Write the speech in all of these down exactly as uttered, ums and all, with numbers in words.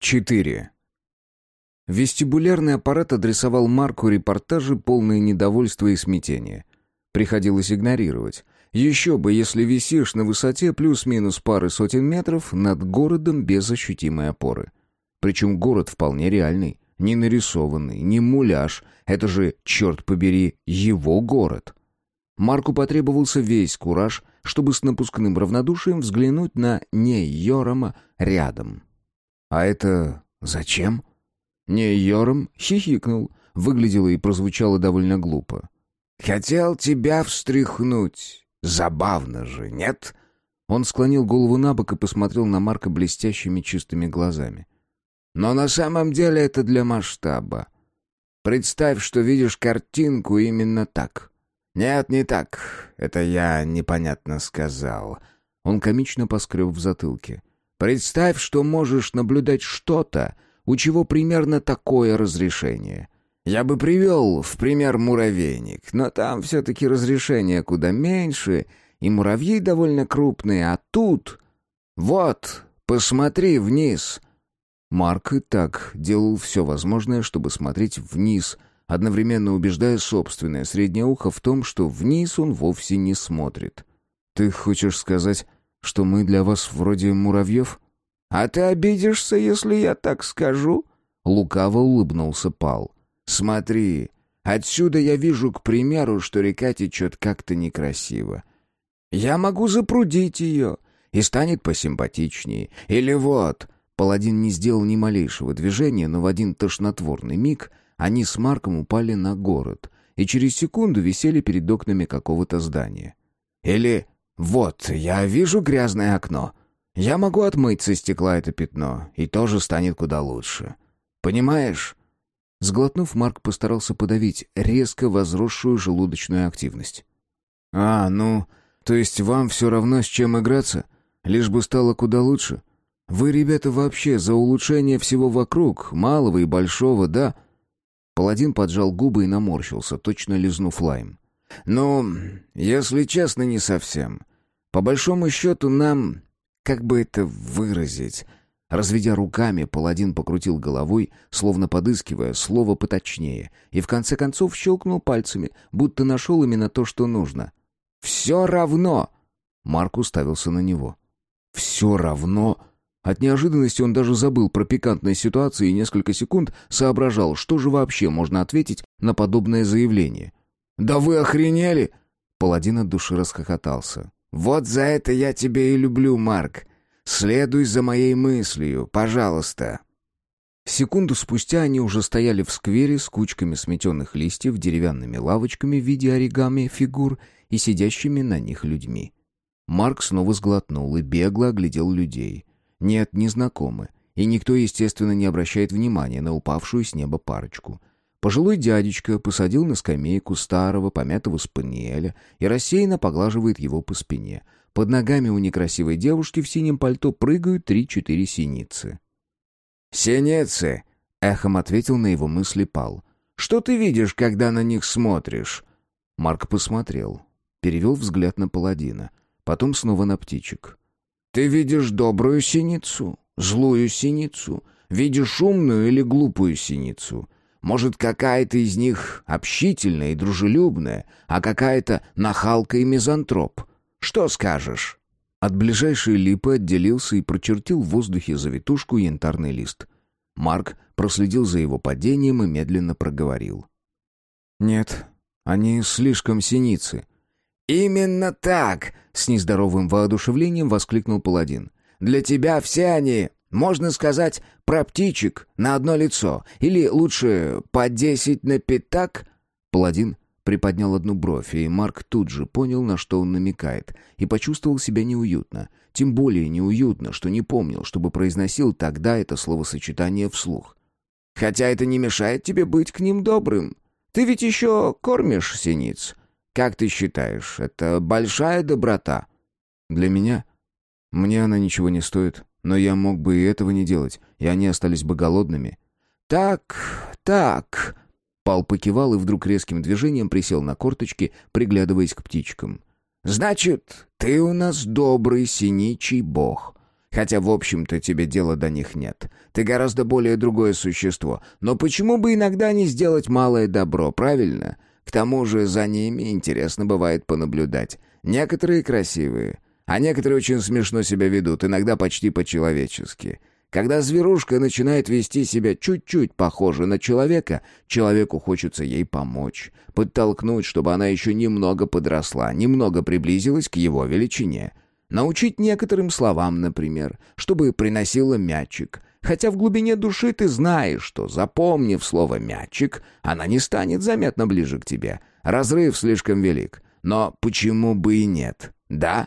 четыре. Вестибулярный аппарат адресовал Марку репортажи, полные недовольства и смятения. Приходилось игнорировать. Еще бы, если висишь на высоте плюс-минус пары сотен метров над городом без ощутимой опоры. Причем город вполне реальный, не нарисованный, не муляж. Это же, черт побери, его город. Марку потребовался весь кураж, чтобы с напускным равнодушием взглянуть на Ней-Йорама рядом. «А это зачем?» Ней-Йорам хихикнул, выглядело и прозвучало довольно глупо. «Хотел тебя встряхнуть. Забавно же, нет?» Он склонил голову набок и посмотрел на Марка блестящими чистыми глазами. «Но на самом деле это для масштаба. Представь, что видишь картинку именно так». «Нет, не так. Это я непонятно сказал». Он комично поскреб в затылке. «Представь, что можешь наблюдать что-то, у чего примерно такое разрешение. Я бы привел в пример муравейник, но там все-таки разрешение куда меньше, и муравьи довольно крупные, а тут... Вот, посмотри вниз». Марк и так делал все возможное, чтобы смотреть вниз, одновременно убеждая собственное среднее ухо в том, что вниз он вовсе не смотрит. «Ты хочешь сказать, что мы для вас вроде муравьев?» «А ты обидишься, если я так скажу?» Лукаво улыбнулся Пал. «Смотри, отсюда я вижу, к примеру, что река течет как-то некрасиво. Я могу запрудить ее, и станет посимпатичнее. Или вот...» Паладин не сделал ни малейшего движения, но в один тошнотворный миг они с Марком упали на город и через секунду висели перед окнами какого-то здания. «Или вот, я вижу грязное окно. Я могу отмыть со стекла это пятно, и тоже станет куда лучше. Понимаешь?» Сглотнув, Марк постарался подавить резко возросшую желудочную активность. «А, ну, то есть вам все равно с чем играться? Лишь бы стало куда лучше? Вы, ребята, вообще за улучшение всего вокруг, малого и большого, да?» Паладин поджал губы и наморщился, точно лизнув лайм. «Ну, если честно, не совсем. По большому счету нам... Как бы это выразить?» Разведя руками, паладин покрутил головой, словно подыскивая слово поточнее, и в конце концов щелкнул пальцами, будто нашел именно то, что нужно. «Все равно!» Марк уставился на него. «Все равно?» От неожиданности он даже забыл про пикантные ситуации и несколько секунд соображал, что же вообще можно ответить на подобное заявление. «Да вы охренели!» Паладин от души расхохотался. «Вот за это я тебя и люблю, Марк. Следуй за моей мыслью, пожалуйста». Секунду спустя они уже стояли в сквере с кучками сметенных листьев, деревянными лавочками в виде оригами фигур и сидящими на них людьми. Марк снова сглотнул и бегло оглядел людей. Нет, не знакомы, и никто, естественно, не обращает внимания на упавшую с неба парочку. Пожилой дядечка посадил на скамейку старого помятого спаниеля и рассеянно поглаживает его по спине. Под ногами у некрасивой девушки в синем пальто прыгают три-четыре синицы. «Синицы!» — эхом ответил на его мысли Пал. «Что ты видишь, когда на них смотришь?» Марк посмотрел, перевел взгляд на паладина, потом снова на птичек. «Ты видишь добрую синицу, злую синицу, видишь умную или глупую синицу? Может, какая-то из них общительная и дружелюбная, а какая-то нахалка и мизантроп? Что скажешь?» От ближайшей липы отделился и прочертил в воздухе завитушку янтарный лист. Марк проследил за его падением и медленно проговорил. «Нет, они слишком синицы». «Именно так!» — с нездоровым воодушевлением воскликнул паладин. «Для тебя все они, можно сказать, про птичек на одно лицо. Или лучше по десять на пятак?» Паладин приподнял одну бровь, и Марк тут же понял, на что он намекает, и почувствовал себя неуютно. Тем более неуютно, что не помнил, чтобы произносил тогда это словосочетание вслух. «Хотя это не мешает тебе быть к ним добрым. Ты ведь еще кормишь синиц. Как ты считаешь, это большая доброта?» «Для меня? Мне она ничего не стоит, но я мог бы и этого не делать, и они остались бы голодными». «Так, так...» Пал покивал и вдруг резким движением присел на корточки, приглядываясь к птичкам. «Значит, ты у нас добрый синичий бог. Хотя, в общем-то, тебе дела до них нет. Ты гораздо более другое существо. Но почему бы иногда не сделать малое добро, правильно? К тому же за ними интересно бывает понаблюдать. Некоторые красивые, а некоторые очень смешно себя ведут, иногда почти по-человечески. Когда зверушка начинает вести себя чуть-чуть похоже на человека, человеку хочется ей помочь, подтолкнуть, чтобы она еще немного подросла, немного приблизилась к его величине. Научить некоторым словам, например, чтобы приносила мячик. Хотя в глубине души ты знаешь, что, запомнив слово «мячик», она не станет заметно ближе к тебе. Разрыв слишком велик. Но почему бы и нет, да?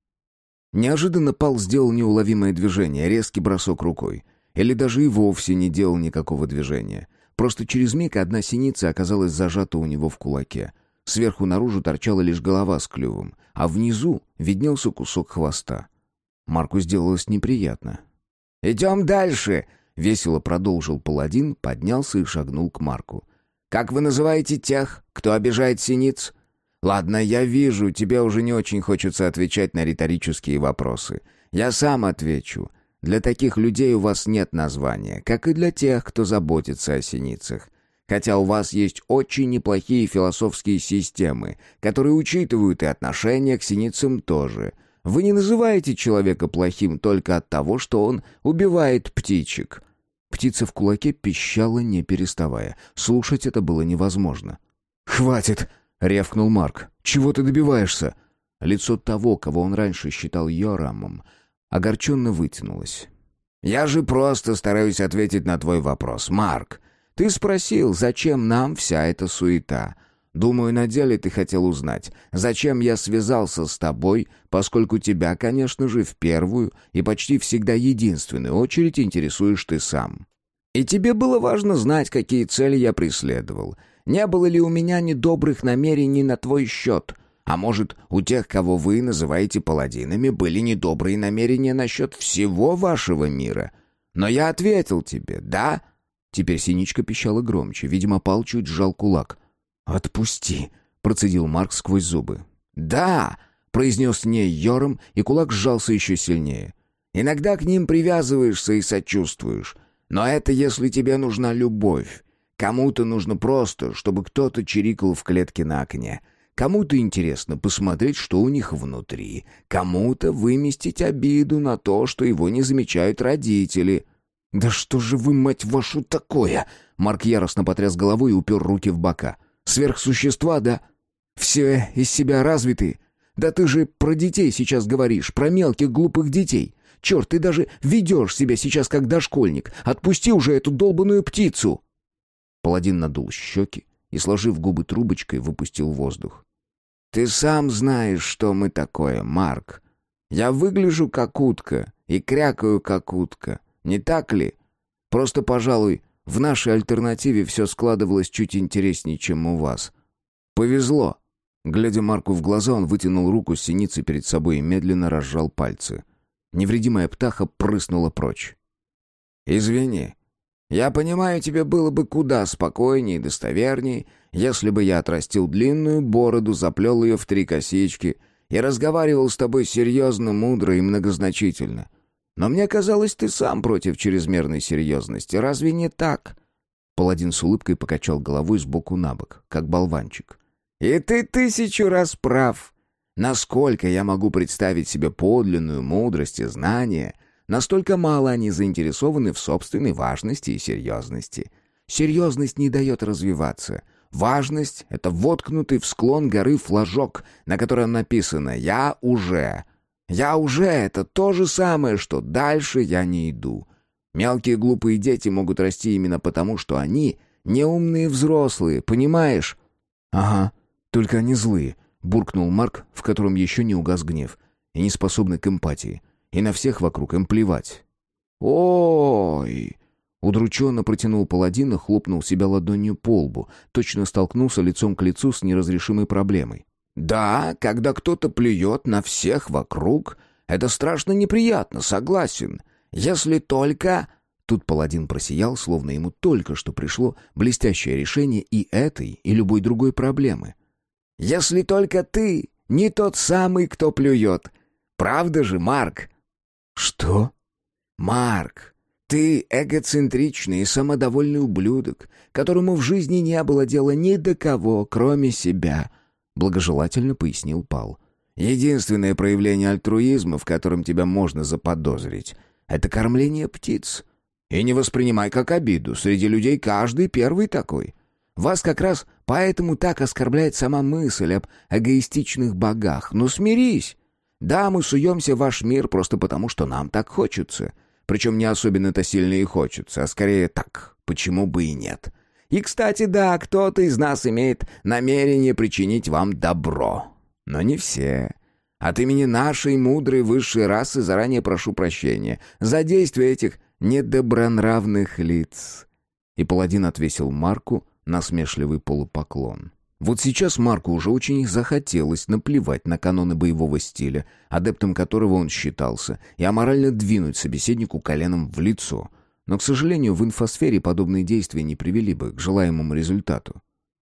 Неожиданно Пал сделал неуловимое движение, резкий бросок рукой. Или даже и вовсе не делал никакого движения. Просто через миг одна синица оказалась зажата у него в кулаке. Сверху наружу торчала лишь голова с клювом, а внизу виднелся кусок хвоста. Марку сделалось неприятно. «Идем дальше!» — весело продолжил паладин, поднялся и шагнул к Марку. «Как вы называете тех, кто обижает синиц?» «Ладно, я вижу, тебе уже не очень хочется отвечать на риторические вопросы. Я сам отвечу. Для таких людей у вас нет названия, как и для тех, кто заботится о синицах. Хотя у вас есть очень неплохие философские системы, которые учитывают и отношение к синицам тоже. Вы не называете человека плохим только от того, что он убивает птичек». Птица в кулаке пищала, не переставая. Слушать это было невозможно. «Хватит!» — рявкнул Марк. «Чего ты добиваешься?» Лицо того, кого он раньше считал Йорамом, огорченно вытянулось. «Я же просто стараюсь ответить на твой вопрос, Марк. Ты спросил, зачем нам вся эта суета. Думаю, на деле ты хотел узнать, зачем я связался с тобой, поскольку тебя, конечно же, в первую и почти всегда единственную очередь интересуешь ты сам. И тебе было важно знать, какие цели я преследовал. Не было ли у меня недобрых намерений на твой счет? А может, у тех, кого вы называете паладинами, были недобрые намерения насчет всего вашего мира? Но я ответил тебе, да?» Теперь синичка пищала громче. Видимо, Пал чуть сжал кулак. «Отпусти», — процедил Марк сквозь зубы. «Да», — произнес не Йорам, и кулак сжался еще сильнее. «Иногда к ним привязываешься и сочувствуешь. Но это если тебе нужна любовь. Кому-то нужно просто, чтобы кто-то чирикал в клетке на окне. Кому-то интересно посмотреть, что у них внутри. Кому-то выместить обиду на то, что его не замечают родители». «Да что же вы, мать вашу, такое?» Марк яростно потряс головой и упер руки в бока. «Сверхсущества, да? Все из себя развитые? Да ты же про детей сейчас говоришь, про мелких глупых детей. Черт, ты даже ведешь себя сейчас как дошкольник. Отпусти уже эту долбаную птицу!» Паладин надул щеки и, сложив губы трубочкой, выпустил воздух. «Ты сам знаешь, что мы такое, Марк. Я выгляжу как утка и крякаю как утка. Не так ли? Просто, пожалуй, в нашей альтернативе все складывалось чуть интереснее, чем у вас. Повезло». Глядя Марку в глаза, он вытянул руку с синицей перед собой и медленно разжал пальцы. Невредимая птаха прыснула прочь. «Извини. Я понимаю, тебе было бы куда спокойнее и достовернее, если бы я отрастил длинную бороду, заплел ее в три косички и разговаривал с тобой серьезно, мудро и многозначительно. Но мне казалось, ты сам против чрезмерной серьезности. Разве не так?» Паладин с улыбкой покачал головой сбоку на бок, как болванчик. «И ты тысячу раз прав. Насколько я могу представить себе подлинную мудрость и знания, настолько мало они заинтересованы в собственной важности и серьезности. Серьезность не дает развиваться. Важность — это воткнутый в склон горы флажок, на котором написано «Я уже». «Я уже» — это то же самое, что «дальше я не иду». Мелкие глупые дети могут расти именно потому, что они неумные взрослые, понимаешь? «Ага, только они злые», — буркнул Марк, в котором еще не угас гнев, и не способны к эмпатии, и на всех вокруг им плевать. «Ой!» — удрученно протянул паладин и хлопнул себя ладонью по лбу, точно столкнулся лицом к лицу с неразрешимой проблемой. «Да, когда кто-то плюет на всех вокруг, это страшно неприятно, согласен. Если только...» Тут паладин просиял, словно ему только что пришло блестящее решение и этой, и любой другой проблемы. «Если только ты не тот самый, кто плюет. Правда же, Марк?» «Что?» «Марк, ты эгоцентричный и самодовольный ублюдок, которому в жизни не было дела ни до кого, кроме себя», — благожелательно пояснил Пал. «Единственное проявление альтруизма, в котором тебя можно заподозрить, — это кормление птиц. И не воспринимай как обиду, среди людей каждый первый такой. Вас как раз поэтому так оскорбляет сама мысль об эгоистичных богах. Ну смирись! Да, мы суемся в ваш мир просто потому, что нам так хочется. Причем не особенно-то сильно и хочется, а скорее так, почему бы и нет. И, кстати, да, кто-то из нас имеет намерение причинить вам добро. Но не все. От имени нашей мудрой высшей расы заранее прошу прощения за действия этих недобронравных лиц». И паладин отвесил Марку насмешливый полупоклон. Вот сейчас Марку уже очень захотелось наплевать на каноны боевого стиля, адептом которого он считался, и аморально двинуть собеседнику коленом в лицо. Но, к сожалению, в инфосфере подобные действия не привели бы к желаемому результату.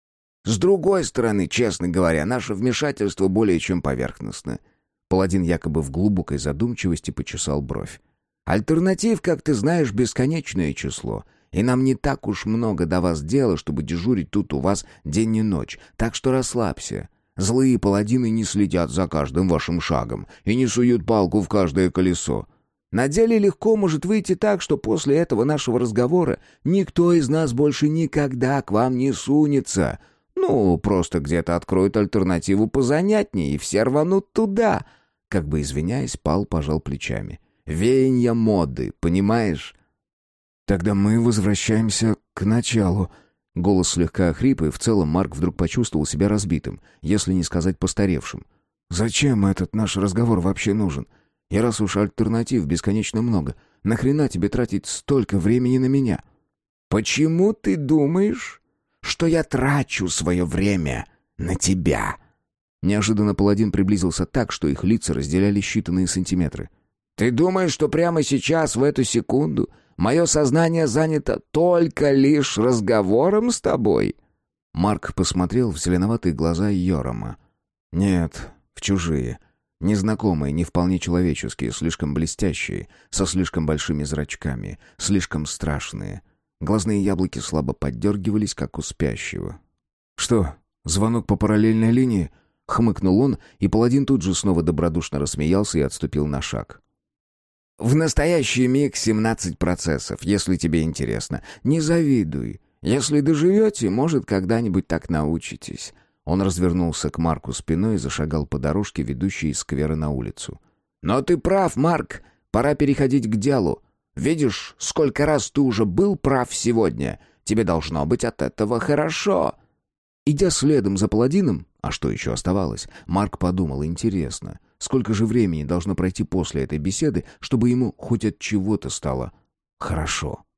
«С другой стороны, честно говоря, наше вмешательство более чем поверхностно». Паладин якобы в глубокой задумчивости почесал бровь. «Альтернатив, как ты знаешь, бесконечное число. И нам не так уж много до вас дела, чтобы дежурить тут у вас день и ночь. Так что расслабься. Злые паладины не следят за каждым вашим шагом и не суют палку в каждое колесо. На деле легко может выйти так, что после этого нашего разговора никто из нас больше никогда к вам не сунется. Ну, просто где-то откроют альтернативу позанятнее, и все рванут туда». Как бы извиняясь, Пал пожал плечами. «Веянья моды, понимаешь?» «Тогда мы возвращаемся к началу». Голос слегка охрип, и в целом Марк вдруг почувствовал себя разбитым, если не сказать постаревшим. «Зачем этот наш разговор вообще нужен? И раз уж альтернатив бесконечно много, нахрена тебе тратить столько времени на меня?» «Почему ты думаешь, что я трачу свое время на тебя?» Неожиданно паладин приблизился так, что их лица разделяли считанные сантиметры. «Ты думаешь, что прямо сейчас, в эту секунду, мое сознание занято только лишь разговором с тобой?» Марк посмотрел в зеленоватые глаза Йорома. «Нет, в чужие. Незнакомые, не вполне человеческие, слишком блестящие, со слишком большими зрачками, слишком страшные». Глазные яблоки слабо поддергивались, как у спящего. «Что, звонок по параллельной линии?» — хмыкнул он, и паладин тут же снова добродушно рассмеялся и отступил на шаг. «В настоящий миг семнадцать процессов, если тебе интересно. Не завидуй. Если доживете, может, когда-нибудь так научитесь». Он развернулся к Марку спиной и зашагал по дорожке, ведущей из сквера на улицу. «Но ты прав, Марк. Пора переходить к делу. Видишь, сколько раз ты уже был прав сегодня. Тебе должно быть от этого хорошо». Идя следом за паладином, а что еще оставалось, Марк подумал, интересно, сколько же времени должно пройти после этой беседы, чтобы ему хоть от чего-то стало хорошо.